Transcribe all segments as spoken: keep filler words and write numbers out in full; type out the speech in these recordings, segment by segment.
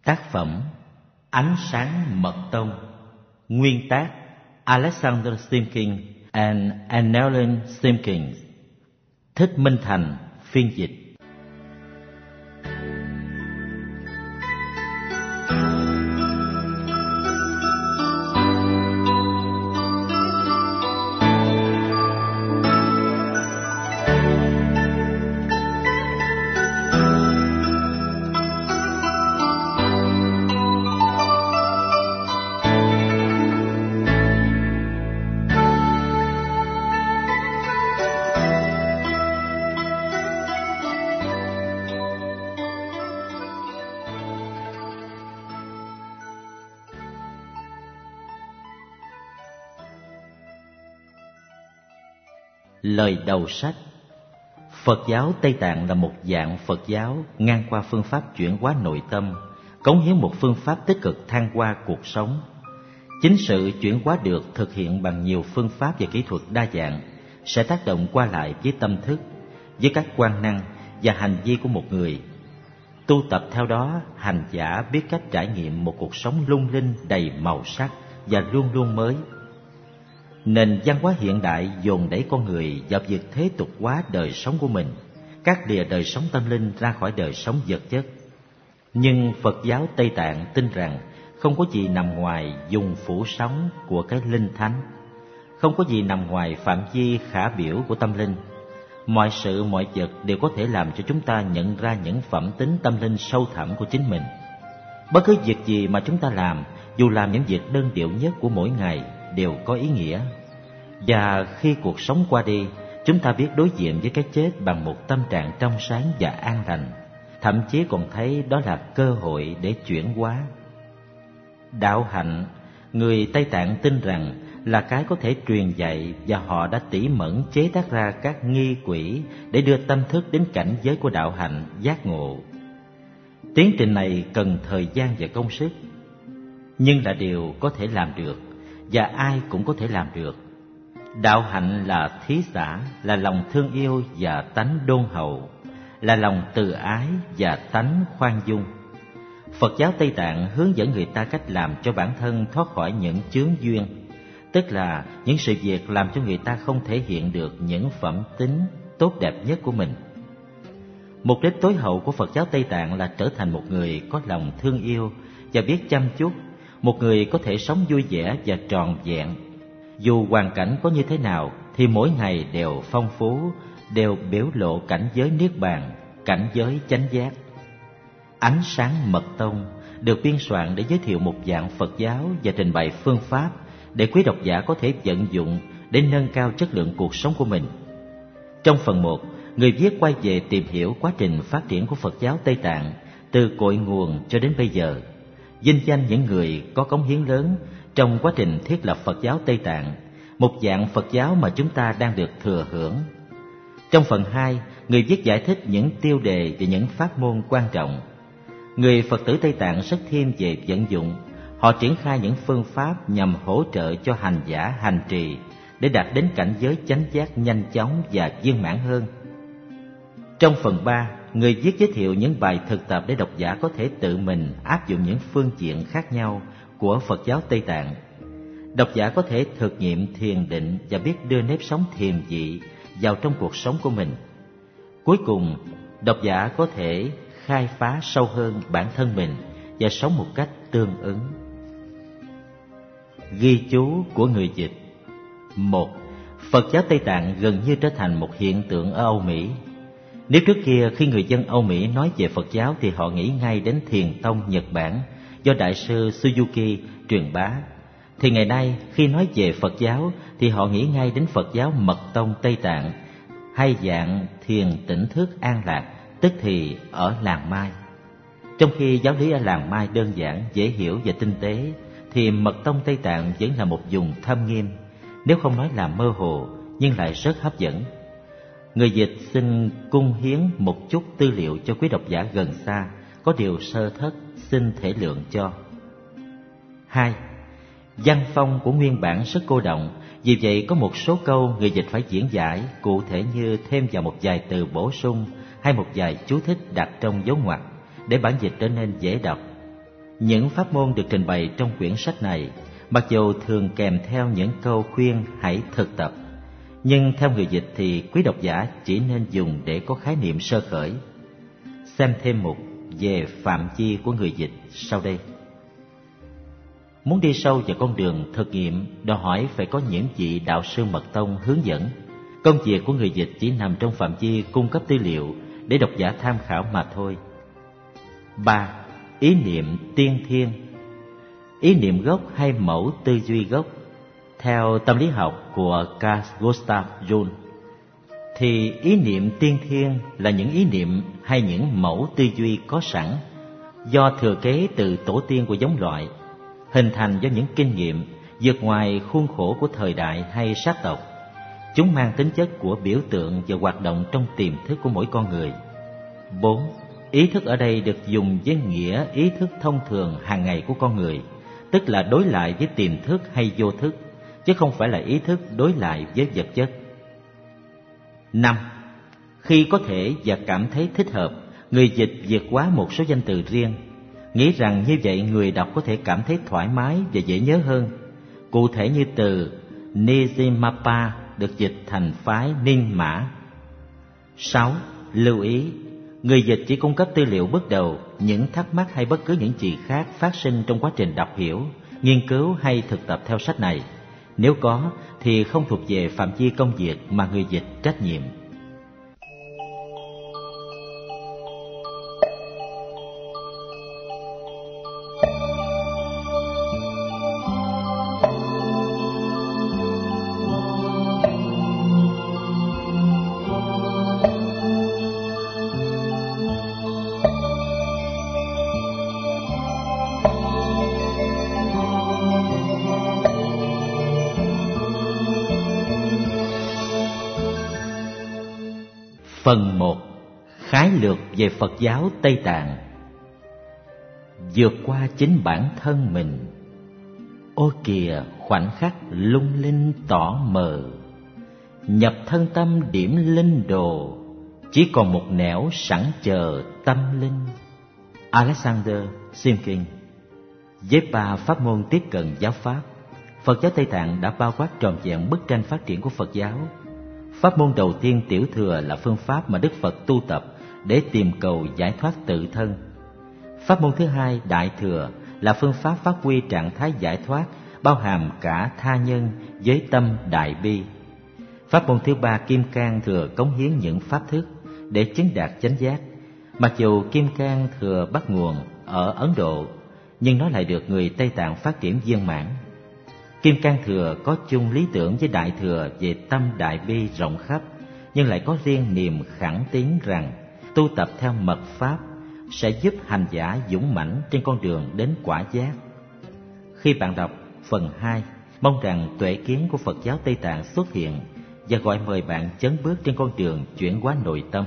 Tác phẩm Ánh sáng mật tông. Nguyên tác Alexander Simkin and Annelien Simkins. Thích Minh Thành phiên dịch. Lời đầu sách. Phật giáo Tây Tạng là một dạng Phật giáo ngang qua phương pháp chuyển hóa nội tâm, cống hiến một phương pháp tích cực thăng hoa cuộc sống. Chính sự chuyển hóa được thực hiện bằng nhiều phương pháp và kỹ thuật đa dạng sẽ tác động qua lại với tâm thức, với các quan năng và hành vi của một người. Tu tập theo đó, hành giả biết cách trải nghiệm một cuộc sống lung linh đầy màu sắc và luôn luôn mới. Nền văn hóa hiện đại dồn đẩy con người vào việc thế tục hóa đời sống của mình, cắt lìa đời sống tâm linh ra khỏi đời sống vật chất. Nhưng Phật giáo Tây Tạng tin rằng không có gì nằm ngoài vùng phủ sóng của cái linh thánh, không có gì nằm ngoài phạm vi khả biểu của tâm linh. Mọi sự mọi vật đều có thể làm cho chúng ta nhận ra những phẩm tính tâm linh sâu thẳm của chính mình. Bất cứ việc gì mà chúng ta làm, dù làm những việc đơn điệu nhất của mỗi ngày, đều có ý nghĩa. Và khi cuộc sống qua đi, chúng ta biết đối diện với cái chết bằng một tâm trạng trong sáng và an lành, thậm chí còn thấy đó là cơ hội để chuyển hóa. Đạo hạnh, người Tây Tạng tin rằng là cái có thể truyền dạy, và họ đã tỉ mẩn chế tác ra các nghi quỹ để đưa tâm thức đến cảnh giới của đạo hạnh giác ngộ. Tiến trình này cần thời gian và công sức, nhưng là điều có thể làm được, và ai cũng có thể làm được. Đạo hạnh là thí xả, là lòng thương yêu và tánh đôn hậu, là lòng từ ái và tánh khoan dung. Phật giáo Tây Tạng hướng dẫn người ta cách làm cho bản thân thoát khỏi những chướng duyên, tức là những sự việc làm cho người ta không thể hiện được những phẩm tính tốt đẹp nhất của mình. Mục đích tối hậu của Phật giáo Tây Tạng là trở thành một người có lòng thương yêu và biết chăm chút, một người có thể sống vui vẻ và tròn vẹn. Dù hoàn cảnh có như thế nào thì mỗi ngày đều phong phú, đều biểu lộ cảnh giới niết bàn, cảnh giới chánh giác. Ánh sáng mật tông được biên soạn để giới thiệu một dạng Phật giáo và trình bày phương pháp để quý độc giả có thể vận dụng để nâng cao chất lượng cuộc sống của mình. Trong phần một, người viết quay về tìm hiểu quá trình phát triển của Phật giáo Tây Tạng từ cội nguồn cho đến bây giờ, vinh danh những người có cống hiến lớn trong quá trình thiết lập Phật giáo Tây Tạng, một dạng Phật giáo mà chúng ta đang được thừa hưởng. Trong phần hai, người viết giải thích những tiêu đề và những pháp môn quan trọng. Người Phật tử Tây Tạng rất thiên về vận dụng, họ triển khai những phương pháp nhằm hỗ trợ cho hành giả hành trì để đạt đến cảnh giới chánh giác nhanh chóng và viên mãn hơn. Trong phần ba, người viết giới thiệu những bài thực tập để độc giả có thể tự mình áp dụng những phương diện khác nhau của Phật giáo Tây Tạng. Độc giả có thể thực nghiệm thiền định và biết đưa nếp sống thiền vị vào trong cuộc sống của mình. Cuối cùng, độc giả có thể khai phá sâu hơn bản thân mình và sống một cách tương ứng. Ghi chú của người dịch. Một. Phật giáo Tây Tạng gần như trở thành một hiện tượng ở Âu Mỹ. Nếu trước kia khi người dân Âu Mỹ nói về Phật giáo thì họ nghĩ ngay đến Thiền tông Nhật Bản do Đại sư Suzuki truyền bá, thì ngày nay khi nói về Phật giáo thì họ nghĩ ngay đến Phật giáo Mật tông Tây Tạng hay dạng thiền tỉnh thức an lạc, tức thì ở làng Mai. Trong khi giáo lý ở làng Mai đơn giản, dễ hiểu và tinh tế, thì Mật tông Tây Tạng vẫn là một vùng thâm nghiêm, nếu không nói là mơ hồ, nhưng lại rất hấp dẫn. Người dịch xin cung hiến một chút tư liệu cho quý độc giả gần xa, có điều sơ thất xin thể lượng cho. Hai. Văn phong của nguyên bản rất cô động, vì vậy có một số câu người dịch phải diễn giải, cụ thể như thêm vào một vài từ bổ sung hay một vài chú thích đặt trong dấu ngoặc để bản dịch trở nên dễ đọc. Những pháp môn được trình bày trong quyển sách này, mặc dù thường kèm theo những câu khuyên hãy thực tập, nhưng theo người dịch thì quý độc giả chỉ nên dùng để có khái niệm sơ khởi. Xem thêm mục về phạm vi của người dịch sau đây. Muốn đi sâu vào con đường thực nghiệm, đòi hỏi phải có những vị đạo sư mật tông hướng dẫn. Công việc của người dịch chỉ nằm trong phạm vi cung cấp tư liệu để độc giả tham khảo mà thôi. Ba. Ý niệm tiên thiên. Ý niệm gốc hay mẫu tư duy gốc. Theo tâm lý học của Carl Gustav Jung, thì ý niệm tiên thiên là những ý niệm hay những mẫu tư duy có sẵn, do thừa kế từ tổ tiên của giống loại, hình thành do những kinh nghiệm vượt ngoài khuôn khổ của thời đại hay sát tộc. Chúng mang tính chất của biểu tượng và hoạt động trong tiềm thức của mỗi con người. Bốn. Ý thức ở đây được dùng với nghĩa ý thức thông thường hàng ngày của con người, tức là đối lại với tiềm thức hay vô thức, chứ không phải là ý thức đối lại với vật chất. Năm. Khi có thể và cảm thấy thích hợp, người dịch vượt quá một số danh từ riêng, nghĩ rằng như vậy người đọc có thể cảm thấy thoải mái và dễ nhớ hơn. Cụ thể như từ Nizimapa được dịch thành phái Ninh Mã. Sáu. Lưu ý, người dịch chỉ cung cấp tư liệu bước đầu. Những thắc mắc hay bất cứ những gì khác phát sinh trong quá trình đọc hiểu, nghiên cứu hay thực tập theo sách này, nếu có thì không thuộc về phạm vi công việc mà người dịch trách nhiệm. Phần một. Khái lược về Phật giáo Tây Tạng. Vượt qua chính bản thân mình. Ôi kìa khoảnh khắc lung linh tỏ mờ, nhập thân tâm điểm linh đồ, chỉ còn một nẻo sẵn chờ tâm linh. Alexander Simkin. Với ba pháp môn tiếp cận giáo pháp, Phật giáo Tây Tạng đã bao quát trọn vẹn bức tranh phát triển của Phật giáo. Pháp môn đầu tiên, tiểu thừa, là phương pháp mà Đức Phật tu tập để tìm cầu giải thoát tự thân. Pháp môn thứ hai, đại thừa, là phương pháp phát huy trạng thái giải thoát, bao hàm cả tha nhân với tâm đại bi. Pháp môn thứ ba, kim cang thừa, cống hiến những pháp thức để chứng đạt chánh giác. Mặc dù kim cang thừa bắt nguồn ở Ấn Độ, nhưng nó lại được người Tây Tạng phát triển viên mãn. Kim cang thừa có chung lý tưởng với đại thừa về tâm đại bi rộng khắp, nhưng lại có riêng niềm khẳng tín rằng tu tập theo mật pháp sẽ giúp hành giả dũng mãnh trên con đường đến quả giác. Khi bạn đọc phần hai, mong rằng tuệ kiến của Phật giáo Tây Tạng xuất hiện và gọi mời bạn chấn bước trên con đường chuyển hóa nội tâm.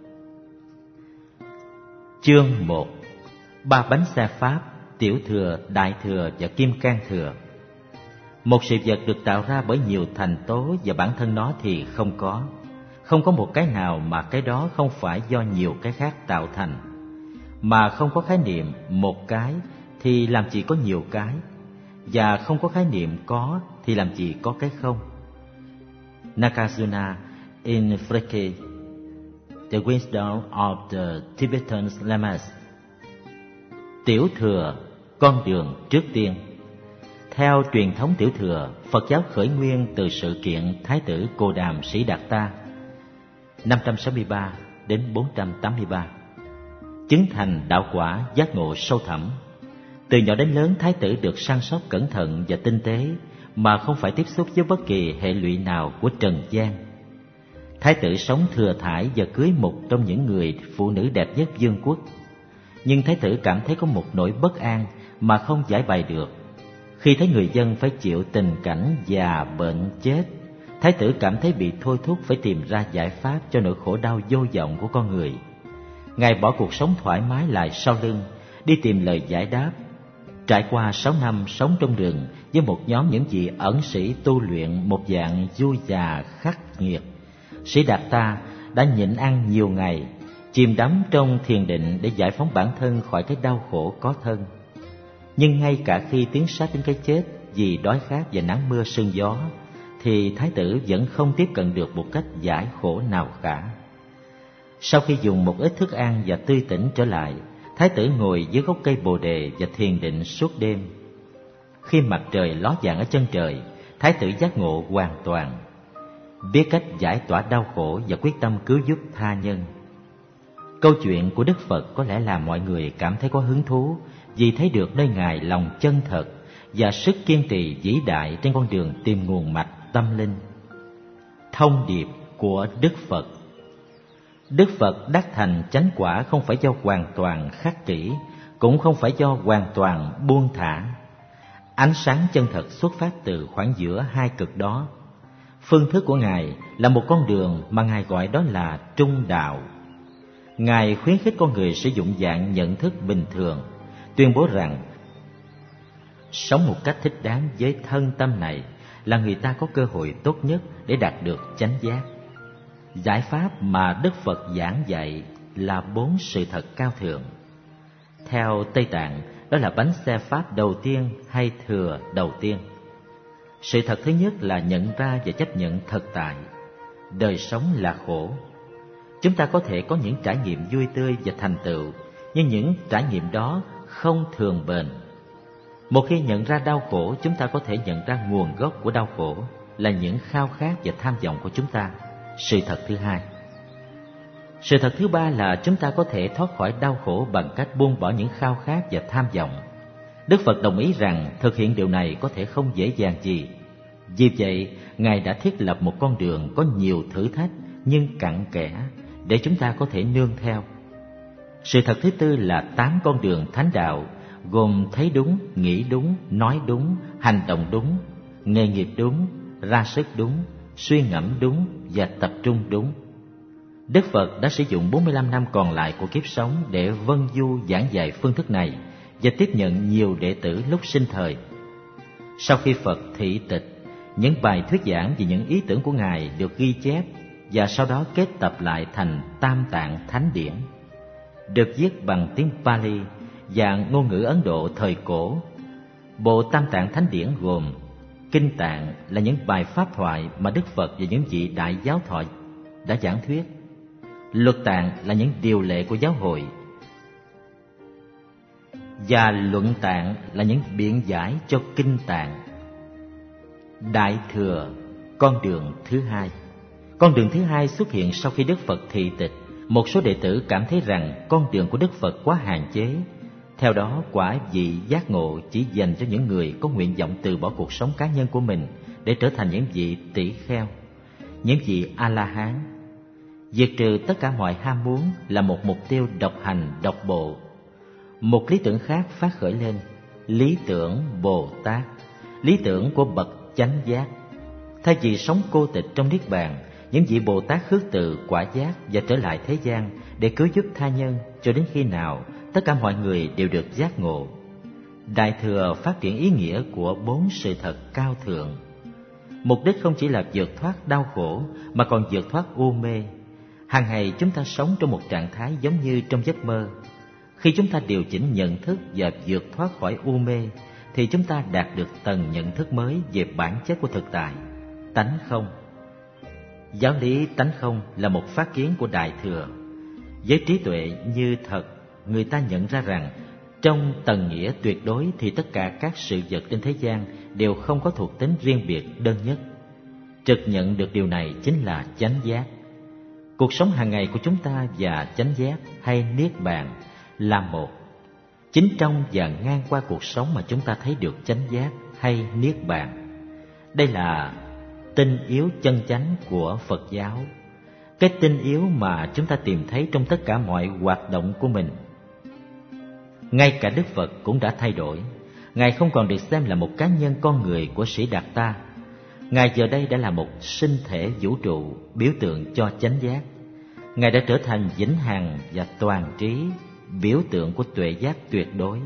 Chương một. Ba bánh xe pháp, tiểu thừa, đại thừa và kim cang thừa. Một sự vật được tạo ra bởi nhiều thành tố và bản thân nó thì không có. Không có một cái nào mà cái đó không phải do nhiều cái khác tạo thành. Mà không có khái niệm một cái thì làm gì có nhiều cái. Và không có khái niệm có thì làm gì có cái không. Nagarjuna in Freke, The Wisdom of the Tibetan Lamas. Tiểu thừa, con đường trước tiên. Theo truyền thống tiểu thừa, Phật giáo khởi nguyên từ sự kiện Thái tử Cồ Đàm Sĩ Đạt Ta năm trăm sáu mươi ba đến bốn trăm tám mươi ba, chứng thành đạo quả giác ngộ sâu thẳm. Từ nhỏ đến lớn, Thái tử được săn sóc cẩn thận và tinh tế mà không phải tiếp xúc với bất kỳ hệ lụy nào của trần gian. Thái tử sống thừa thãi và cưới một trong những người phụ nữ đẹp nhất vương quốc. Nhưng Thái tử cảm thấy có một nỗi bất an mà không giải bày được. Khi thấy người dân phải chịu tình cảnh già bệnh chết, Thái tử cảm thấy bị thôi thúc phải tìm ra giải pháp cho nỗi khổ đau vô vọng của con người. Ngài bỏ cuộc sống thoải mái lại sau lưng, đi tìm lời giải đáp. Trải qua sáu năm sống trong rừng với một nhóm những vị ẩn sĩ tu luyện một dạng vui già khắc nghiệt, Sĩ Đạt Ta đã nhịn ăn nhiều ngày, chìm đắm trong thiền định để giải phóng bản thân khỏi cái đau khổ có thân. Nhưng ngay cả khi tiến sát đến cái chết vì đói khát và nắng mưa sương gió, thì thái tử vẫn không tiếp cận được một cách giải khổ nào cả. Sau khi dùng một ít thức ăn và tươi tỉnh trở lại, thái tử ngồi dưới gốc cây bồ đề và thiền định suốt đêm. Khi mặt trời ló dạng ở chân trời, thái tử giác ngộ hoàn toàn, biết cách giải tỏa đau khổ và quyết tâm cứu giúp tha nhân. Câu chuyện của Đức Phật có lẽ làm mọi người cảm thấy có hứng thú, vì thấy được nơi Ngài lòng chân thật và sức kiên trì vĩ đại trên con đường tìm nguồn mạch tâm linh. Thông điệp của Đức Phật. Đức Phật đắc thành chánh quả không phải do hoàn toàn khắc kỷ, cũng không phải do hoàn toàn buông thả. Ánh sáng chân thật xuất phát từ khoảng giữa hai cực đó. Phương thức của Ngài là một con đường mà Ngài gọi đó là trung đạo. Ngài khuyến khích con người sử dụng dạng nhận thức bình thường, tuyên bố rằng sống một cách thích đáng với thân tâm này là người ta có cơ hội tốt nhất để đạt được chánh giác. Giải pháp mà Đức Phật giảng dạy là bốn sự thật cao thượng. Theo Tây Tạng, đó là bánh xe Pháp đầu tiên hay thừa đầu tiên. Sự thật thứ nhất là nhận ra và chấp nhận thực tại. Đời sống là khổ. Chúng ta có thể có những trải nghiệm vui tươi và thành tựu, nhưng những trải nghiệm đó không thường bền. Một khi nhận ra đau khổ, chúng ta có thể nhận ra nguồn gốc của đau khổ là những khao khát và tham vọng của chúng ta. Sự thật thứ hai. Sự thật thứ ba là chúng ta có thể thoát khỏi đau khổ bằng cách buông bỏ những khao khát và tham vọng. Đức Phật đồng ý rằng thực hiện điều này có thể không dễ dàng gì. Vì vậy, Ngài đã thiết lập một con đường có nhiều thử thách nhưng cặn kẽ để chúng ta có thể nương theo. Sự thật thứ tư là tám con đường thánh đạo, gồm thấy đúng, nghĩ đúng, nói đúng, hành động đúng, nghề nghiệp đúng, ra sức đúng, suy ngẫm đúng và tập trung đúng. Đức Phật đã sử dụng bốn mươi lăm năm còn lại của kiếp sống để vân du giảng dạy phương thức này và tiếp nhận nhiều đệ tử lúc sinh thời. Sau khi Phật thị tịch, những bài thuyết giảng về những ý tưởng của Ngài được ghi chép và sau đó kết tập lại thành Tam Tạng Thánh Điển, được viết bằng tiếng Pali và ngôn ngữ Ấn Độ thời cổ. Bộ Tam Tạng Thánh Điển gồm Kinh Tạng là những bài pháp thoại mà Đức Phật và những vị đại giáo thoại đã giảng thuyết. Luật Tạng là những điều lệ của giáo hội, và Luận Tạng là những biện giải cho Kinh Tạng. Đại Thừa, con đường thứ hai. Con đường thứ hai xuất hiện sau khi Đức Phật thị tịch. Một số đệ tử cảm thấy rằng con đường của Đức Phật quá hạn chế. Theo đó, quả vị giác ngộ chỉ dành cho những người có nguyện vọng từ bỏ cuộc sống cá nhân của mình để trở thành những vị tỷ kheo, những vị A-la-hán. Diệt trừ tất cả mọi ham muốn là một mục tiêu độc hành độc bộ. Một lý tưởng khác phát khởi lên, lý tưởng Bồ Tát, lý tưởng của bậc chánh giác. Thay vì sống cô tịch trong niết bàn, những vị Bồ Tát khước từ quả giác và trở lại thế gian để cứu giúp tha nhân cho đến khi nào tất cả mọi người đều được giác ngộ. Đại Thừa phát triển ý nghĩa của bốn sự thật cao thượng. Mục đích không chỉ là vượt thoát đau khổ mà còn vượt thoát u mê. Hàng ngày chúng ta sống trong một trạng thái giống như trong giấc mơ. Khi chúng ta điều chỉnh nhận thức và vượt thoát khỏi u mê, thì chúng ta đạt được tầng nhận thức mới về bản chất của thực tại, tánh không. Giáo lý tánh không là một phát kiến của Đại Thừa. Với trí tuệ như thật, người ta nhận ra rằng trong tầng nghĩa tuyệt đối thì tất cả các sự vật trên thế gian đều không có thuộc tính riêng biệt đơn nhất. Trực nhận được điều này chính là chánh giác. Cuộc sống hàng ngày của chúng ta và chánh giác hay niết bàn là một. Chính trong và ngang qua cuộc sống mà chúng ta thấy được chánh giác hay niết bàn. Đây là tinh yếu chân chánh của Phật giáo, cái tinh yếu mà chúng ta tìm thấy trong tất cả mọi hoạt động của mình. Ngay cả Đức Phật cũng đã thay đổi. Ngài không còn được xem là một cá nhân con người của Sĩ Đạt Ta. Ngài giờ đây đã là một sinh thể vũ trụ, biểu tượng cho chánh giác. Ngài đã trở thành vĩnh hằng và toàn trí, biểu tượng của tuệ giác tuyệt đối.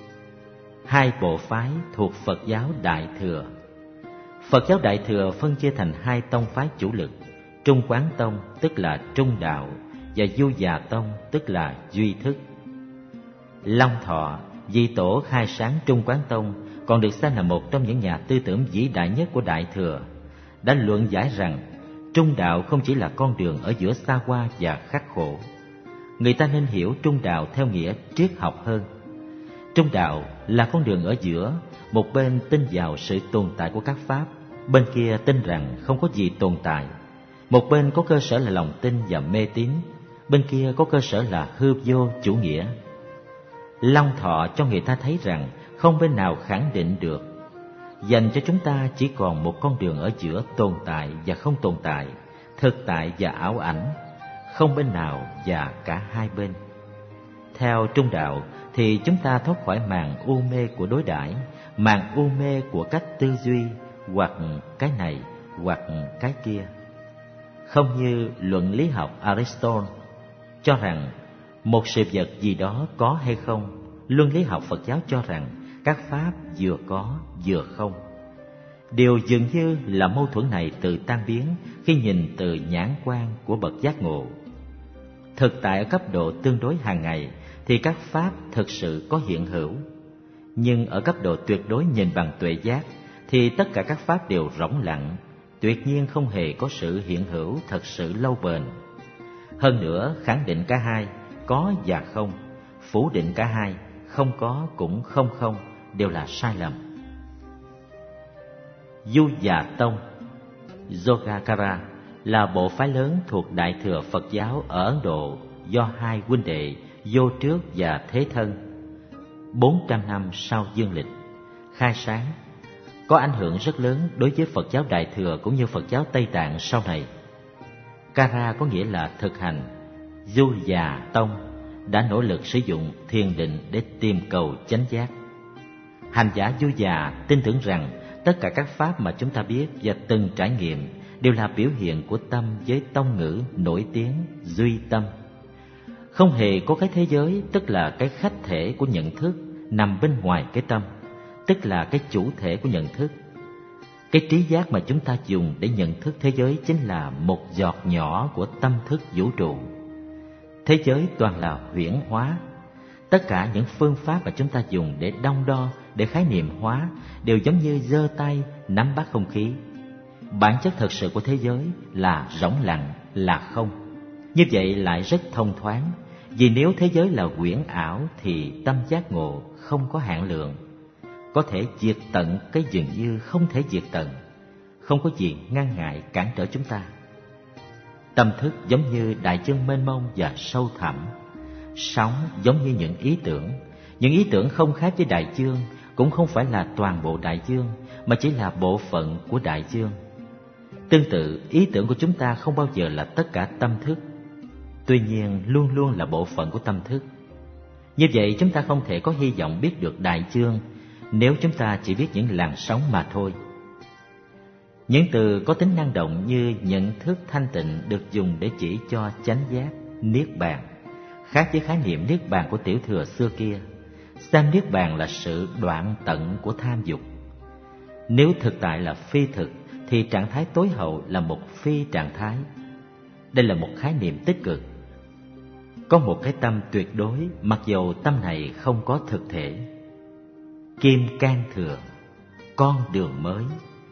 Hai bộ phái thuộc Phật giáo Đại Thừa. Phật giáo Đại Thừa phân chia thành hai tông phái chủ lực: Trung Quán Tông tức là trung đạo và Du Già Tông tức là duy thức. Long Thọ Vì tổ khai sáng Trung Quán Tông còn được xem là một trong những nhà tư tưởng vĩ đại nhất của Đại Thừa, đã luận giải rằng trung đạo không chỉ là con đường ở giữa xa hoa và khắc khổ. Người ta nên hiểu trung đạo theo nghĩa triết học hơn. Trung đạo là con đường ở giữa, một bên tin vào sự tồn tại của các pháp, bên kia tin rằng không có gì tồn tại. Một bên có cơ sở là lòng tin và mê tín, bên kia có cơ sở là hư vô chủ nghĩa. Long Thọ cho người ta thấy rằng không bên nào khẳng định được. Dành cho chúng ta chỉ còn một con đường ở giữa tồn tại và không tồn tại, thực tại và ảo ảnh, không bên nào và cả hai bên. Theo trung đạo thì chúng ta thoát khỏi màn u mê của đối đãi, màn u mê của cách tư duy, hoặc cái này hoặc cái kia. Không như luận lý học Aristotle cho rằng một sự vật gì đó có hay không, luân lý học Phật giáo cho rằng các pháp vừa có vừa không. Điều dường như là mâu thuẫn này tự tan biến khi nhìn từ nhãn quan của bậc giác ngộ. Thực tại ở cấp độ tương đối hàng ngày thì các pháp thực sự có hiện hữu, nhưng ở cấp độ tuyệt đối nhìn bằng tuệ giác thì tất cả các pháp đều rỗng lặng, tuyệt nhiên không hề có sự hiện hữu thật sự lâu bền. Hơn nữa, khẳng định cả hai, có và không, phủ định cả hai, không có cũng không không, đều là sai lầm. Du Già Tông Yogacara là bộ phái lớn thuộc Đại Thừa Phật giáo ở Ấn Độ do hai huynh đệ Vô Trước và Thế Thân bốn trăm năm sau dương lịch khai sáng, có ảnh hưởng rất lớn đối với Phật giáo Đại Thừa cũng như Phật giáo Tây Tạng sau này. Kara có nghĩa là thực hành. Du Già Tông đã nỗ lực sử dụng thiền định để tìm cầu chánh giác. Hành giả Du Già tin tưởng rằng tất cả các pháp mà chúng ta biết và từng trải nghiệm đều là biểu hiện của tâm với tông ngữ nổi tiếng duy tâm. Không hề có cái thế giới, tức là cái khách thể của nhận thức nằm bên ngoài cái tâm, tức là cái chủ thể của nhận thức. Cái trí giác mà chúng ta dùng để nhận thức thế giới chính là một giọt nhỏ của tâm thức vũ trụ. Thế giới toàn là huyễn hóa. Tất cả những phương pháp mà chúng ta dùng để đong đo, để khái niệm hóa đều giống như giơ tay nắm bắt không khí. Bản chất thật sự của thế giới là rỗng lặng, là không. Như vậy lại rất thông thoáng, vì nếu thế giới là huyễn ảo thì tâm giác ngộ không có hạn lượng, có thể diệt tận cái dường như không thể diệt tận, không có gì ngăn ngại cản trở chúng ta. Tâm thức giống như đại dương mênh mông và sâu thẳm, sóng giống như những ý tưởng. Những ý tưởng không khác với đại dương, cũng không phải là toàn bộ đại dương, mà chỉ là bộ phận của đại dương. Tương tự, ý tưởng của chúng ta không bao giờ là tất cả tâm thức, tuy nhiên luôn luôn là bộ phận của tâm thức. Như vậy chúng ta không thể có hy vọng biết được đại dương nếu chúng ta chỉ biết những làn sóng mà thôi. Những từ có tính năng động như nhận thức thanh tịnh được dùng để chỉ cho chánh giác, niết bàn, khác với khái niệm niết bàn của tiểu thừa xưa kia, xem niết bàn là sự đoạn tận của tham dục. Nếu thực tại là phi thực thì trạng thái tối hậu là một phi trạng thái. Đây là một khái niệm tích cực. Có một cái tâm tuyệt đối, mặc dầu tâm này không có thực thể. Kim Cang Thừa, con đường mới.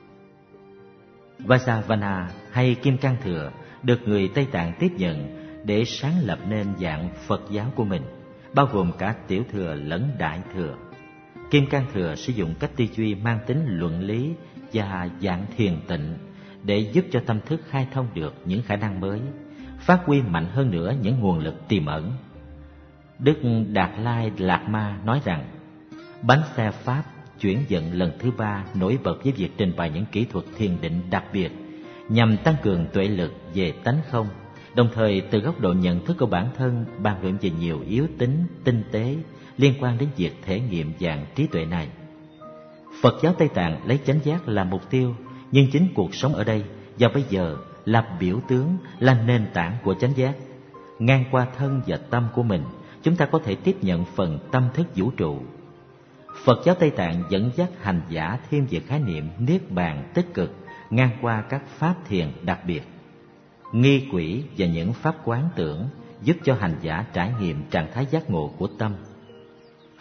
Vajrayana hay Kim Cang Thừa được người Tây Tạng tiếp nhận để sáng lập nên dạng Phật giáo của mình, bao gồm cả tiểu thừa lẫn đại thừa. Kim Cang Thừa sử dụng cách tư duy mang tính luận lý và dạng thiền tịnh để giúp cho tâm thức khai thông được những khả năng mới, phát huy mạnh hơn nữa những nguồn lực tiềm ẩn. Đức Đạt Lai Lạt Ma nói rằng, bánh xe Pháp chuyển vận lần thứ ba nổi bật với việc trình bày những kỹ thuật thiền định đặc biệt nhằm tăng cường tuệ lực về tánh không, đồng thời từ góc độ nhận thức của bản thân bàn luận về nhiều yếu tính tinh tế liên quan đến việc thể nghiệm dạng trí tuệ này. Phật giáo Tây Tạng lấy chánh giác là mục tiêu, nhưng chính cuộc sống ở đây và bây giờ là biểu tướng, là nền tảng của chánh giác. Ngang qua thân và tâm của mình, chúng ta có thể tiếp nhận phần tâm thức vũ trụ. Phật giáo Tây Tạng dẫn dắt hành giả thêm về khái niệm niết bàn tích cực ngang qua các pháp thiền đặc biệt. Nghi quỷ và những pháp quán tưởng giúp cho hành giả trải nghiệm trạng thái giác ngộ của tâm.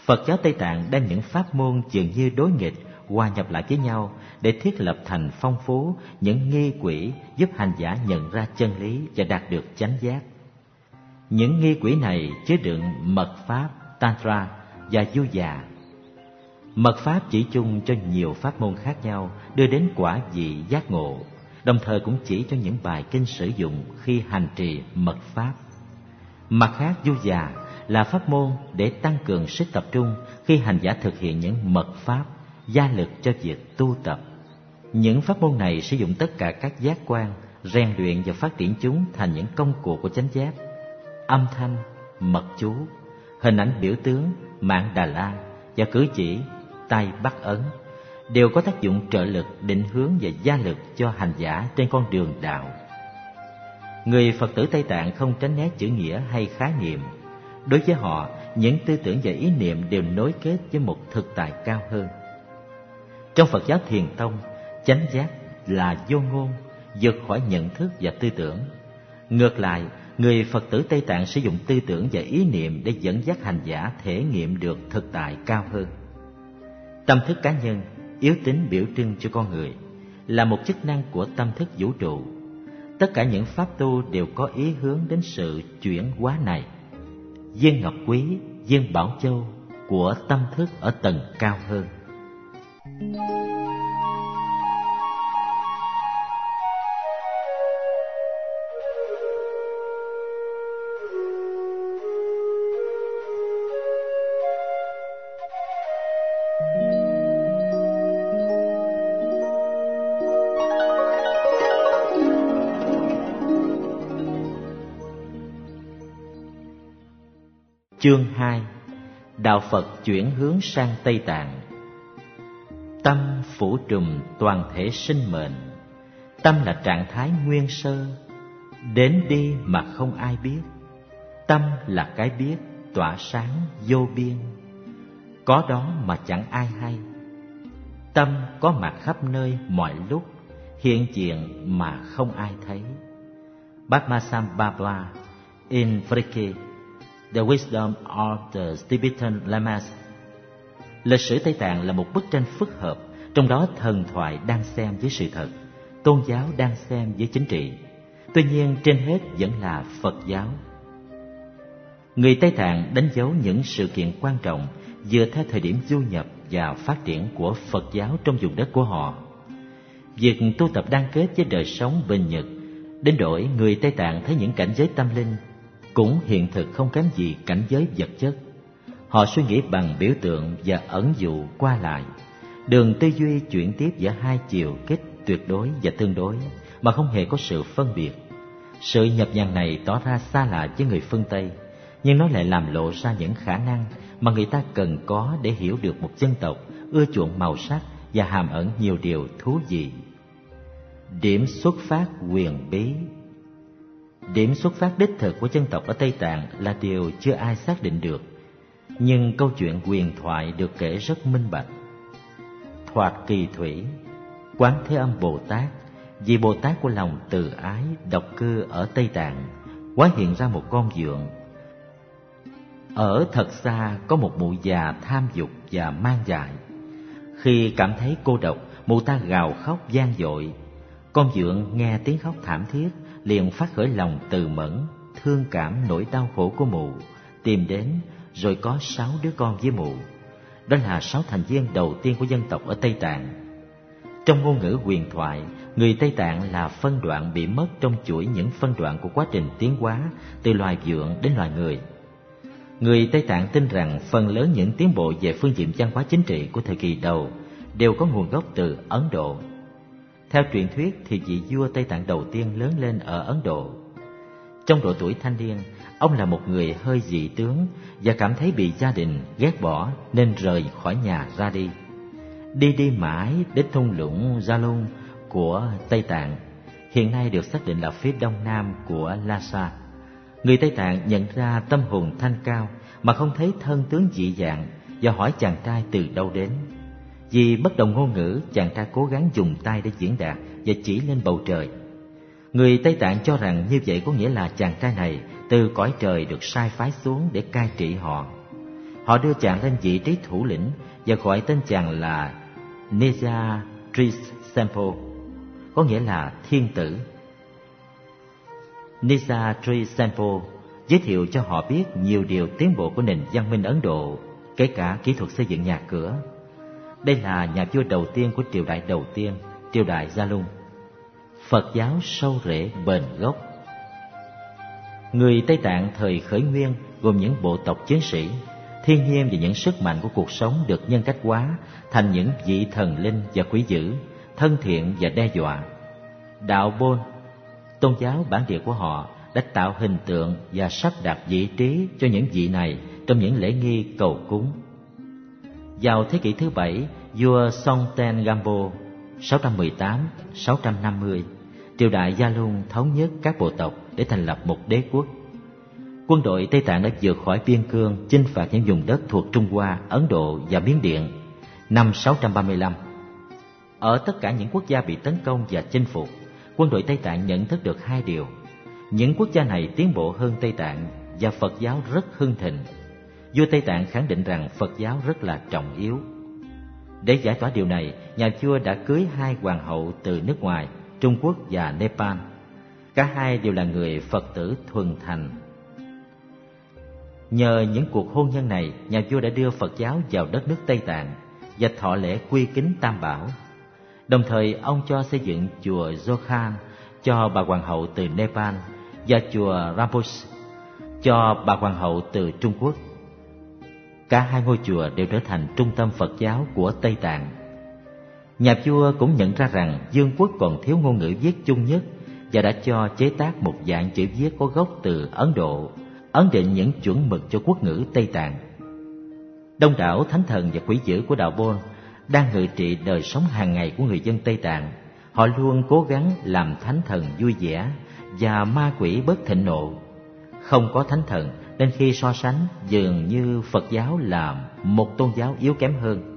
Phật giáo Tây Tạng đem những pháp môn dường như đối nghịch hòa nhập lại với nhau để thiết lập thành phong phú những nghi quỹ giúp hành giả nhận ra chân lý và đạt được chánh giác. Những nghi quỹ này chứa đựng mật pháp, tantra và du già. Mật pháp chỉ chung cho nhiều pháp môn khác nhau đưa đến quả vị giác ngộ, đồng thời cũng chỉ cho những bài kinh sử dụng khi hành trì mật pháp. Mặt khác, du già là pháp môn để tăng cường sức tập trung khi hành giả thực hiện những mật pháp, gia lực cho việc tu tập. Những pháp môn này sử dụng tất cả các giác quan, rèn luyện và phát triển chúng thành những công cụ của chánh giác. Âm thanh, mật chú, hình ảnh biểu tướng, mạng Đà La và cử chỉ, tay bắt ấn đều có tác dụng trợ lực, định hướng và gia lực cho hành giả trên con đường đạo. Người Phật tử Tây Tạng không tránh né chữ nghĩa hay khái niệm. Đối với họ, những tư tưởng và ý niệm đều nối kết với một thực tại cao hơn. Trong Phật giáo Thiền Tông, chánh giác là vô ngôn, vượt khỏi nhận thức và tư tưởng. Ngược lại, người Phật tử Tây Tạng sử dụng tư tưởng và ý niệm để dẫn dắt hành giả thể nghiệm được thực tại cao hơn. Tâm thức cá nhân, yếu tính biểu trưng cho con người, là một chức năng của tâm thức vũ trụ. Tất cả những pháp tu đều có ý hướng đến sự chuyển hóa này. Viên ngọc quý, viên bảo châu của tâm thức ở tầng cao hơn. Chương hai. Đạo Phật chuyển hướng sang Tây Tạng. Tâm phủ trùm toàn thể sinh mệnh. Tâm là trạng thái nguyên sơ, đến đi mà không ai biết. Tâm là cái biết tỏa sáng vô biên, có đó mà chẳng ai hay. Tâm có mặt khắp nơi mọi lúc, hiện diện mà không ai thấy. Padmasambhava in Friki, The Wisdom of the Tibetan Lamas. Lịch sử Tây Tạng là một bức tranh phức hợp, trong đó thần thoại đang xen với sự thật, tôn giáo đang xen với chính trị. Tuy nhiên, trên hết vẫn là Phật giáo. Người Tây Tạng đánh dấu những sự kiện quan trọng dựa theo thời điểm du nhập và phát triển của Phật giáo trong vùng đất của họ. Việc tu tập đan kết với đời sống bình nhật, đến đổi người Tây Tạng thấy những cảnh giới tâm linh cũng hiện thực không kém gì cảnh giới vật chất. Họ suy nghĩ bằng biểu tượng và ẩn dụ qua lại. Đường tư duy chuyển tiếp giữa hai chiều kích tuyệt đối và tương đối mà không hề có sự phân biệt. Sự nhập nhằng này tỏ ra xa lạ với người phương Tây, nhưng nó lại làm lộ ra những khả năng mà người ta cần có để hiểu được một dân tộc ưa chuộng màu sắc và hàm ẩn nhiều điều thú vị. Điểm xuất phát huyền bí. Điểm xuất phát đích thực của dân tộc ở Tây Tạng là điều chưa ai xác định được, nhưng câu chuyện huyền thoại được kể rất minh bạch. Thoạt kỳ thủy, Quán Thế Âm Bồ Tát, vị Bồ Tát của lòng từ ái độc cư ở Tây Tạng, hóa hiện ra một con dượng. Ở thật xa có một mụ già tham dục và mang dại. Khi cảm thấy cô độc, mụ ta gào khóc vang dội. Con dượng nghe tiếng khóc thảm thiết, liền phát khởi lòng từ mẫn, thương cảm nỗi đau khổ của mụ, tìm đến rồi có sáu đứa con với mụ. Đó là sáu thành viên đầu tiên của dân tộc ở Tây Tạng. Trong ngôn ngữ huyền thoại, người Tây Tạng là phân đoạn bị mất trong chuỗi những phân đoạn của quá trình tiến hóa từ loài dượng đến loài người. Người Tây Tạng tin rằng phần lớn những tiến bộ về phương diện văn hóa chính trị của thời kỳ đầu đều có nguồn gốc từ Ấn Độ. Theo truyền thuyết thì vị vua Tây Tạng đầu tiên lớn lên ở Ấn Độ. Trong độ tuổi thanh niên, ông là một người hơi dị tướng và cảm thấy bị gia đình ghét bỏ nên rời khỏi nhà ra đi. Đi đi mãi đến thung lũng Jalung của Tây Tạng, hiện nay được xác định là phía đông nam của Lhasa. Người Tây Tạng nhận ra tâm hồn thanh cao mà không thấy thân tướng dị dạng và hỏi chàng trai từ đâu đến. Vì bất đồng ngôn ngữ, chàng trai cố gắng dùng tay để diễn đạt và chỉ lên bầu trời. Người Tây Tạng cho rằng như vậy có nghĩa là chàng trai này từ cõi trời được sai phái xuống để cai trị họ. Họ đưa chàng lên vị trí thủ lĩnh và gọi tên chàng là Neza Trisempo, có nghĩa là thiên tử. Neza Trisempo giới thiệu cho họ biết nhiều điều tiến bộ của nền văn minh Ấn Độ, kể cả kỹ thuật xây dựng nhà cửa. Đây là nhà vua đầu tiên của triều đại đầu tiên, triều đại Gia Lung. Phật giáo sâu rễ bền gốc. Người Tây Tạng thời khởi nguyên gồm những bộ tộc chiến sĩ, thiên nhiên và những sức mạnh của cuộc sống được nhân cách hóa thành những vị thần linh và quý dữ, thân thiện và đe dọa. Đạo Bôn, tôn giáo bản địa của họ, đã tạo hình tượng và sắp đặt vị trí cho những vị này trong những lễ nghi cầu cúng. Vào thế kỷ thứ bảy, vua Songten Gampo sáu trăm mười tám đến sáu trăm năm mươi, triều đại Gia Lung thống nhất các bộ tộc để thành lập một đế quốc. Quân đội Tây Tạng đã vượt khỏi biên cương, chinh phạt những vùng đất thuộc Trung Hoa, Ấn Độ và Miến Điện năm sáu trăm ba mươi lăm. Ở tất cả những quốc gia bị tấn công và chinh phục, quân đội Tây Tạng nhận thức được hai điều: những quốc gia này tiến bộ hơn Tây Tạng và Phật giáo rất hưng thịnh. Vua Tây Tạng khẳng định rằng Phật giáo rất là trọng yếu. Để giải tỏa điều này, nhà vua đã cưới hai hoàng hậu từ nước ngoài, Trung Quốc và Nepal. Cả hai đều là người Phật tử thuần thành. Nhờ những cuộc hôn nhân này, nhà vua đã đưa Phật giáo vào đất nước Tây Tạng và thọ lễ quy kính Tam Bảo. Đồng thời, ông cho xây dựng chùa Jokhan cho bà hoàng hậu từ Nepal và chùa Rinpoche cho bà hoàng hậu từ Trung Quốc. Cả hai ngôi chùa đều trở thành trung tâm Phật giáo của Tây Tạng. Nhà vua cũng nhận ra rằng vương quốc còn thiếu ngôn ngữ viết chung nhất và đã cho chế tác một dạng chữ viết có gốc từ Ấn Độ, ấn định những chuẩn mực cho quốc ngữ Tây Tạng. Đông đảo thánh thần và quỷ dữ của đạo Bôn đang ngự trị đời sống hàng ngày của người dân Tây Tạng. Họ luôn cố gắng làm thánh thần vui vẻ và ma quỷ bớt thịnh nộ. Không có thánh thần nên khi so sánh, dường như Phật giáo là một tôn giáo yếu kém hơn.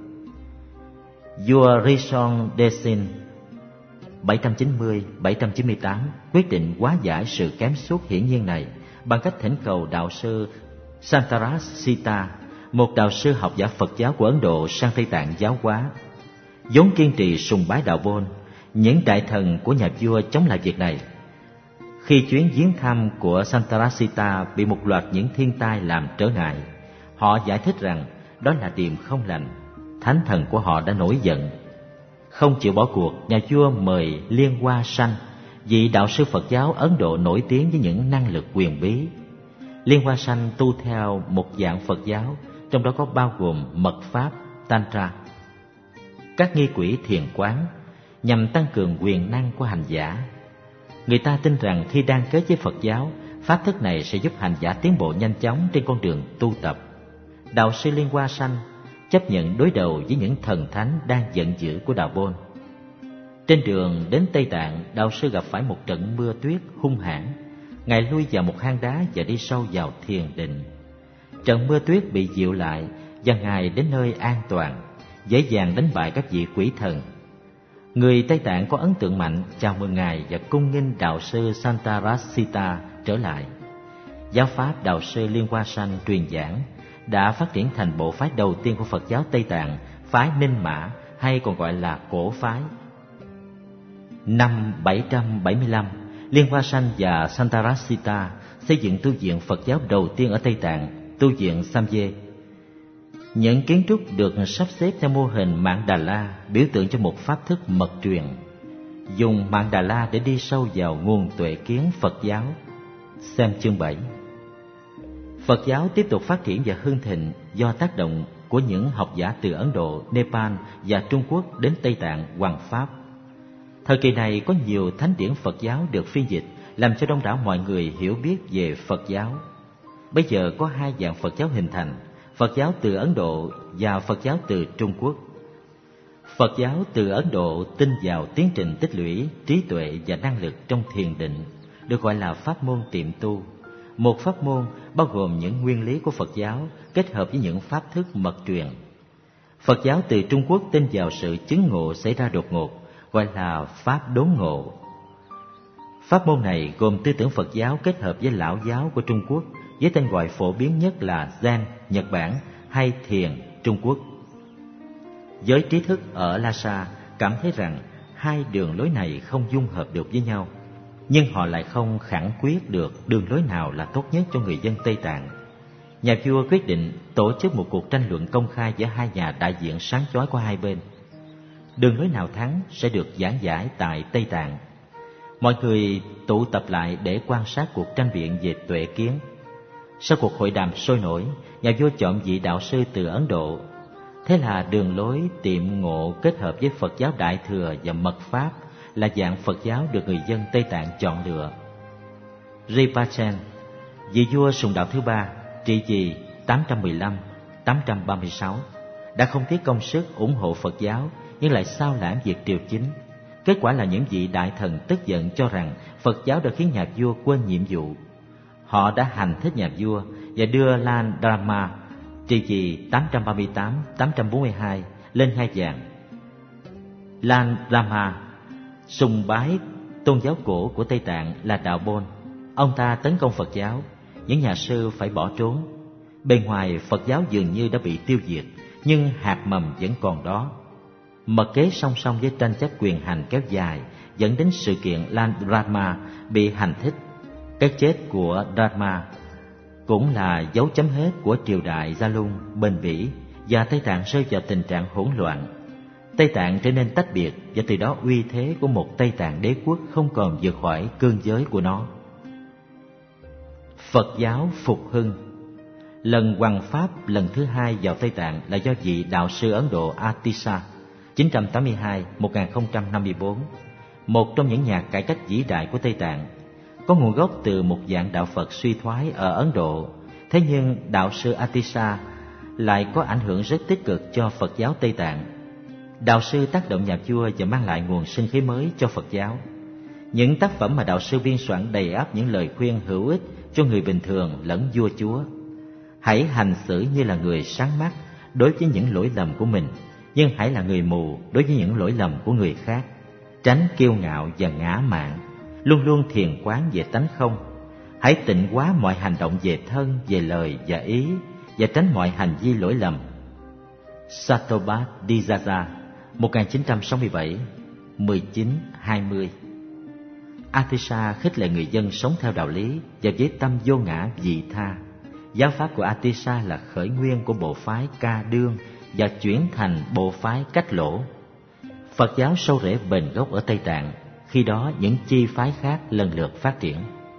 Vua Rishon Desin bảy trăm chín mươi đến bảy trăm chín mươi tám quyết định hóa giải sự kém suốt hiển nhiên này bằng cách thỉnh cầu đạo sư Santarasita, một đạo sư học giả Phật giáo của Ấn Độ, sang Tây Tạng giáo hóa. Vốn kiên trì sùng bái đạo Bôn, những đại thần của nhà vua chống lại việc này. Khi chuyến viếng thăm của Santarasita bị một loạt những thiên tai làm trở ngại, họ giải thích rằng đó là điềm không lành. Thánh thần của họ đã nổi giận. Không chịu bỏ cuộc, nhà vua mời Liên Hoa Sanh, vị đạo sư Phật giáo Ấn Độ nổi tiếng với những năng lực quyền bí. Liên Hoa Sanh tu theo một dạng Phật giáo, trong đó có bao gồm mật pháp, tantra, các nghi quỷ thiền quán, nhằm tăng cường quyền năng của hành giả. Người ta tin rằng khi đan kết với Phật giáo, pháp thức này sẽ giúp hành giả tiến bộ nhanh chóng trên con đường tu tập. Đạo sư Liên Hoa Sanh chấp nhận đối đầu với những thần thánh đang giận dữ của đạo Bôn. Trên đường đến Tây Tạng, đạo sư gặp phải một trận mưa tuyết hung hãn. Ngài lui vào một hang đá và đi sâu vào thiền định. Trận mưa tuyết bị dịu lại và Ngài đến nơi an toàn, dễ dàng đánh bại các vị quỷ thần. Người Tây Tạng có ấn tượng mạnh chào mừng Ngài và cung nghênh đạo sư Santarasita trở lại. Giáo pháp đạo sư Liên Hoa Sanh truyền giảng đã phát triển thành bộ phái đầu tiên của Phật giáo Tây Tạng, phái Ninh Mã hay còn gọi là Cổ phái. Năm bảy trăm bảy mươi lăm, Liên Hoa Sanh và Santarasita xây dựng tu viện Phật giáo đầu tiên ở Tây Tạng, tu viện Samye. Những kiến trúc được sắp xếp theo mô hình Mạn Đà La, biểu tượng cho một pháp thức mật truyền. Dùng Mạn Đà La để đi sâu vào nguồn tuệ kiến Phật giáo. Xem chương bảy. Phật giáo tiếp tục phát triển và hưng thịnh do tác động của những học giả từ Ấn Độ, Nepal và Trung Quốc đến Tây Tạng hoằng pháp. Thời kỳ này có nhiều thánh điển Phật giáo được phiên dịch, làm cho đông đảo mọi người hiểu biết về Phật giáo. Bây giờ có hai dạng Phật giáo hình thành: Phật giáo từ Ấn Độ và Phật giáo từ Trung Quốc. Phật giáo từ Ấn Độ tin vào tiến trình tích lũy trí tuệ và năng lực trong thiền định, được gọi là pháp môn tiệm tu. Một pháp môn bao gồm những nguyên lý của Phật giáo kết hợp với những pháp thức mật truyền. Phật giáo từ Trung Quốc tin vào sự chứng ngộ xảy ra đột ngột, gọi là pháp đốn ngộ. Pháp môn này gồm tư tưởng Phật giáo kết hợp với lão giáo của Trung Quốc, với tên gọi phổ biến nhất là Zen, Nhật Bản, hay thiền Trung Quốc. Giới trí thức ở Lhasa cảm thấy rằng hai đường lối này không dung hợp được với nhau, nhưng họ lại không khẳng quyết được đường lối nào là tốt nhất cho người dân Tây Tạng. Nhà vua quyết định tổ chức một cuộc tranh luận công khai giữa hai nhà đại diện sáng chói của hai bên. Đường lối nào thắng sẽ được giảng giải tại Tây Tạng. Mọi người tụ tập lại để quan sát cuộc tranh biện về tuệ kiến. Sau cuộc hội đàm sôi nổi, nhà vua chọn vị đạo sư từ Ấn Độ. Thế là đường lối tiệm ngộ kết hợp với Phật giáo Đại Thừa và Mật Pháp là dạng Phật giáo được người dân Tây Tạng chọn lựa. Rinpoche, vị vua Sùng Đạo thứ ba, trị vì tám trăm mười lăm đến tám trăm ba mươi sáu, đã không tiếc công sức ủng hộ Phật giáo nhưng lại sao lãng việc triều chính. Kết quả là những vị đại thần tức giận cho rằng Phật giáo đã khiến nhà vua quên nhiệm vụ. Họ đã hành thích nhà vua và đưa Lan Rama, trị vì tám trăm ba mươi tám đến tám trăm bốn mươi hai, lên ngai vàng. Lan Rama sùng bái tôn giáo cổ của Tây Tạng là đạo Bôn. Ông ta tấn công Phật giáo, những nhà sư phải bỏ trốn. Bên ngoài Phật giáo dường như đã bị tiêu diệt, nhưng hạt mầm vẫn còn đó. Mật kế song song với tranh chấp quyền hành kéo dài dẫn đến sự kiện Lan Rama bị hành thích. Cái chết của Rama cũng là dấu chấm hết của triều đại Gia Lung bền bỉ, và Tây Tạng rơi vào tình trạng hỗn loạn. Tây Tạng trở nên tách biệt, và từ đó uy thế của một Tây Tạng đế quốc không còn vượt khỏi cương giới của nó. Phật giáo phục hưng. Lần hoằng pháp lần thứ hai vào Tây Tạng là do vị đạo sư Ấn Độ Atisa chín trăm tám mươi hai đến một nghìn không trăm năm mươi tư, một trong những nhà cải cách vĩ đại của Tây Tạng, có nguồn gốc từ một dạng đạo Phật suy thoái ở Ấn Độ. Thế nhưng đạo sư Atisa lại có ảnh hưởng rất tích cực cho Phật giáo Tây Tạng. Đạo sư tác động nhà vua và mang lại nguồn sinh khí mới cho Phật giáo. Những tác phẩm mà đạo sư biên soạn đầy ắp những lời khuyên hữu ích cho người bình thường lẫn vua chúa. Hãy hành xử như là người sáng mắt đối với những lỗi lầm của mình, nhưng hãy là người mù đối với những lỗi lầm của người khác. Tránh kiêu ngạo và ngã mạn, luôn luôn thiền quán về tánh không. Hãy tịnh hóa mọi hành động về thân, về lời và ý, và tránh mọi hành vi lỗi lầm. Satobat Dijaja một nghìn chín trăm sáu mươi bảy, mười chín hai mươi. Atisa khích lệ người dân sống theo đạo lý và với tâm vô ngã vị tha. Giáo pháp của Atisa là khởi nguyên của bộ phái Ca Đương và chuyển thành bộ phái Cách Lỗ. Phật giáo sâu rễ bền gốc ở Tây Tạng, khi đó những chi phái khác lần lượt phát triển.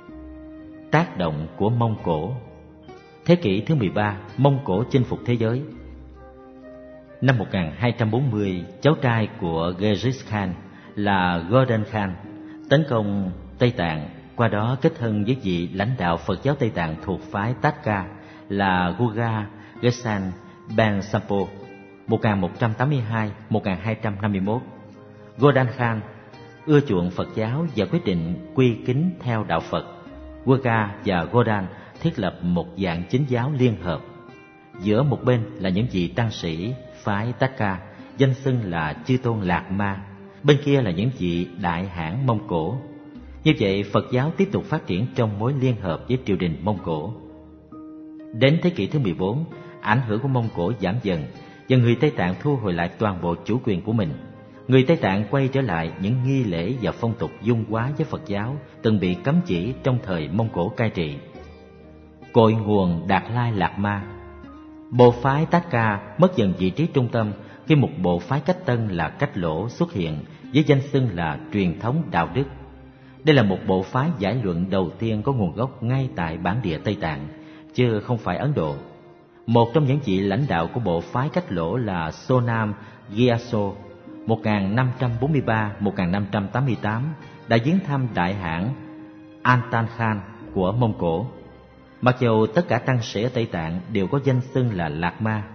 Tác động của Mông Cổ. Thế kỷ thứ mười ba, Mông Cổ chinh phục thế giới. Năm một nghìn hai trăm bốn mươi, cháu trai của Genghis Khan là Gordon Khan tấn công Tây Tạng, qua đó kết thân với vị lãnh đạo Phật giáo Tây Tạng thuộc phái Tatka là Guga Geshan Ben Sampo một nghìn một trăm tám mươi hai đến một nghìn hai trăm năm mươi mốt. Gordon Khan ưa chuộng Phật giáo và quyết định quy kính theo đạo Phật. Guga và Gordon thiết lập một dạng chính giáo liên hợp. Giữa một bên là những vị tăng sĩ phái Tatka danh xưng là Chư Tôn Lạc Ma, bên kia là những vị đại hãn Mông Cổ. Như vậy Phật giáo tiếp tục phát triển trong mối liên hợp với triều đình Mông Cổ. Đến thế kỷ thứ mười bốn, ảnh hưởng của Mông Cổ giảm dần và người Tây Tạng thu hồi lại toàn bộ chủ quyền của mình. Người Tây Tạng quay trở lại những nghi lễ và phong tục dung hóa với Phật giáo từng bị cấm chỉ trong thời Mông Cổ cai trị. Cội nguồn Đạt Lai Lạt Ma. Bộ phái Tatka mất dần vị trí trung tâm khi một bộ phái cách tân là Cách Lỗ xuất hiện với danh xưng là truyền thống đạo đức. Đây là một bộ phái giải luận đầu tiên có nguồn gốc ngay tại bản địa Tây Tạng, chứ không phải Ấn Độ. Một trong những vị lãnh đạo của bộ phái Cách Lỗ là Sonam Gyatso một nghìn năm trăm bốn mươi ba đến một nghìn năm trăm tám mươi tám đã viếng thăm đại hãn Antan Khan của Mông Cổ. Mặc dù tất cả tăng sĩ ở Tây Tạng đều có danh xưng là Lạc Ma,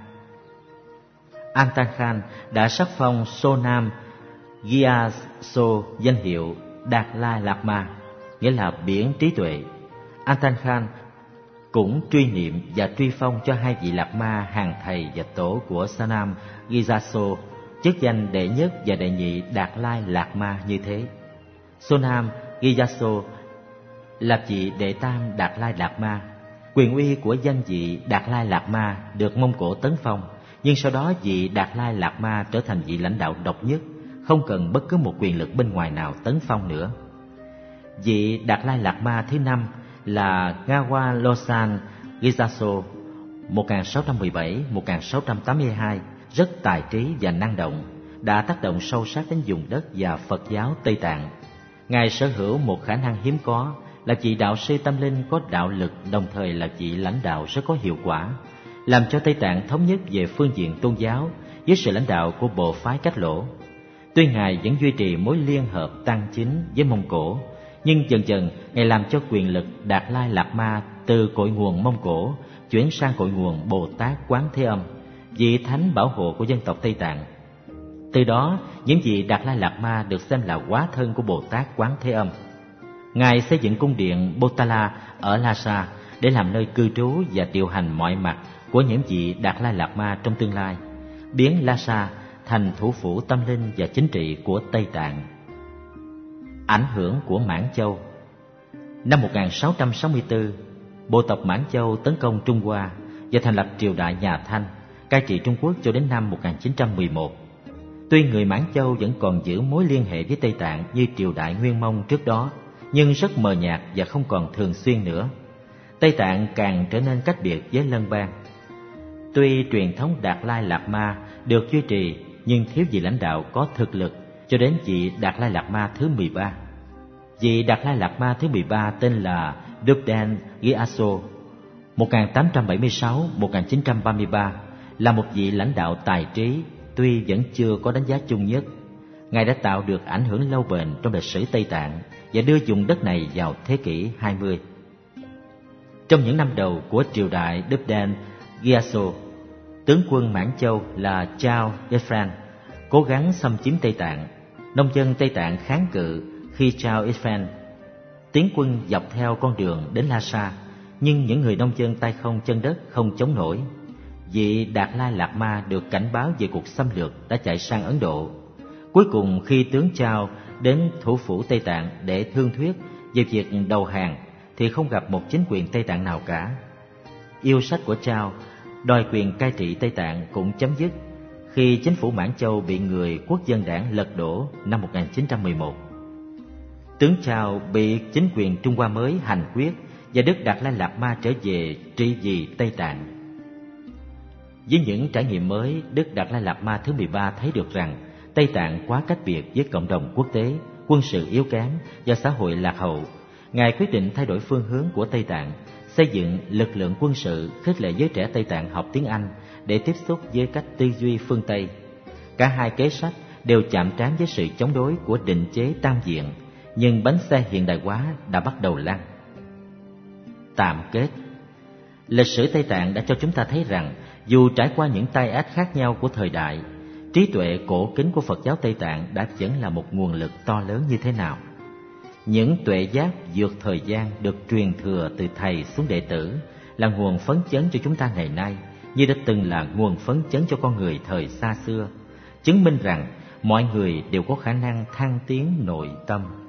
Antan Khan đã sắc phong Sonam Gyatso danh hiệu Đạt Lai Lạt Ma, nghĩa là biển trí tuệ. Antan Khan cũng truy niệm và truy phong cho hai vị Lạt Ma hàng thầy và tổ của Sonam Gyatso chức danh đệ nhất và đệ nhị Đạt Lai Lạt Ma như thế. Sonam Gyatso là vị đệ tam Đạt Lai Lạt Ma, Quyền uy của danh vị Đạt Lai Lạt Ma được Mông Cổ tấn phong, nhưng sau đó vị Đạt Lai Lạt Ma trở thành vị lãnh đạo độc nhất, không cần bất cứ một quyền lực bên ngoài nào tấn phong nữa. Vị Đạt Lai Lạt Ma thứ năm là Ngawa Losan Gyatso một nghìn sáu trăm mười bảy đến một nghìn sáu trăm tám mươi hai, rất tài trí và năng động, đã tác động sâu sắc đến vùng đất và Phật giáo Tây Tạng. Ngài sở hữu một khả năng hiếm có là vị đạo sư tâm linh có đạo lực, đồng thời là vị lãnh đạo rất có hiệu quả, làm cho Tây Tạng thống nhất về phương diện tôn giáo dưới sự lãnh đạo của bộ phái Cách Lỗ. Tuy Ngài vẫn duy trì mối liên hợp tăng chính với Mông Cổ, nhưng dần dần Ngài làm cho quyền lực Đạt Lai Lạt Ma từ cội nguồn Mông Cổ chuyển sang cội nguồn Bồ Tát Quán Thế Âm, vị thánh bảo hộ của dân tộc Tây Tạng. Từ đó, những vị Đạt Lai Lạt Ma được xem là hóa thân của Bồ Tát Quán Thế Âm. Ngài xây dựng cung điện Potala ở Lhasa để làm nơi cư trú và điều hành mọi mặt của những vị Đạt Lai Lạt Ma trong tương lai, biến Lhasa thành thủ phủ tâm linh và chính trị của Tây Tạng. Ảnh hưởng của Mãn Châu. Năm một nghìn sáu trăm sáu mươi tư, bộ tộc Mãn Châu tấn công Trung Hoa và thành lập triều đại nhà Thanh, cai trị Trung Quốc cho đến năm một nghìn chín trăm mười một. Tuy người Mãn Châu vẫn còn giữ mối liên hệ với Tây Tạng như triều đại Nguyên Mông trước đó, nhưng rất mờ nhạt và không còn thường xuyên nữa. Tây Tạng càng trở nên cách biệt với Lân Bang. Tuy truyền thống Đạt Lai Lạt Ma được duy trì, nhưng thiếu vị lãnh đạo có thực lực cho đến vị Đạt Lai Lạt Ma thứ mười ba. Vị Đạt Lai Lạt Ma thứ mười ba tên là Drupden Gyatso một nghìn tám trăm bảy mươi sáu đến một nghìn chín trăm ba mươi ba, là một vị lãnh đạo tài trí, tuy vẫn chưa có đánh giá chung nhất. Ngài đã tạo được ảnh hưởng lâu bền trong lịch sử Tây Tạng và đưa vùng đất này vào thế kỷ hai mươi. Trong những năm đầu của triều đại Drupden Gyatso, tướng quân Mãn Châu là Chao Yifan cố gắng xâm chiếm Tây Tạng. Nông dân Tây Tạng kháng cự khi Chao Yifan tiến quân dọc theo con đường đến Lhasa, nhưng những người nông dân tay không chân đất không chống nổi. Vị Đạt Lai Lạt Ma được cảnh báo về cuộc xâm lược đã chạy sang Ấn Độ. Cuối cùng khi tướng Chao đến thủ phủ Tây Tạng để thương thuyết về việc đầu hàng thì không gặp một chính quyền Tây Tạng nào cả. Yêu sách của Chao đòi quyền cai trị Tây Tạng cũng chấm dứt khi chính phủ Mãn Châu bị người Quốc dân đảng lật đổ năm một nghìn chín trăm mười một. Tướng Chao bị chính quyền Trung Hoa mới hành quyết và Đức Đạt Lai Lạt Ma trở về trị vì Tây Tạng. Với những trải nghiệm mới, Đức Đạt Lai Lạt Ma thứ mười ba thấy được rằng Tây Tạng quá cách biệt với cộng đồng quốc tế, quân sự yếu kém và xã hội lạc hậu. Ngài quyết định thay đổi phương hướng của Tây Tạng, xây dựng lực lượng quân sự, khích lệ giới trẻ Tây Tạng học tiếng Anh để tiếp xúc với cách tư duy phương Tây. Cả hai kế sách đều chạm trán với sự chống đối của định chế tam diện, nhưng bánh xe hiện đại hóa đã bắt đầu lăn. Tạm kết, lịch sử Tây Tạng đã cho chúng ta thấy rằng dù trải qua những tai ách khác nhau của thời đại, trí tuệ cổ kính của Phật giáo Tây Tạng đã vẫn là một nguồn lực to lớn như thế nào. Những tuệ giác vượt thời gian được truyền thừa từ thầy xuống đệ tử là nguồn phấn chấn cho chúng ta ngày nay, như đã từng là nguồn phấn chấn cho con người thời xa xưa, chứng minh rằng mọi người đều có khả năng thăng tiến nội tâm.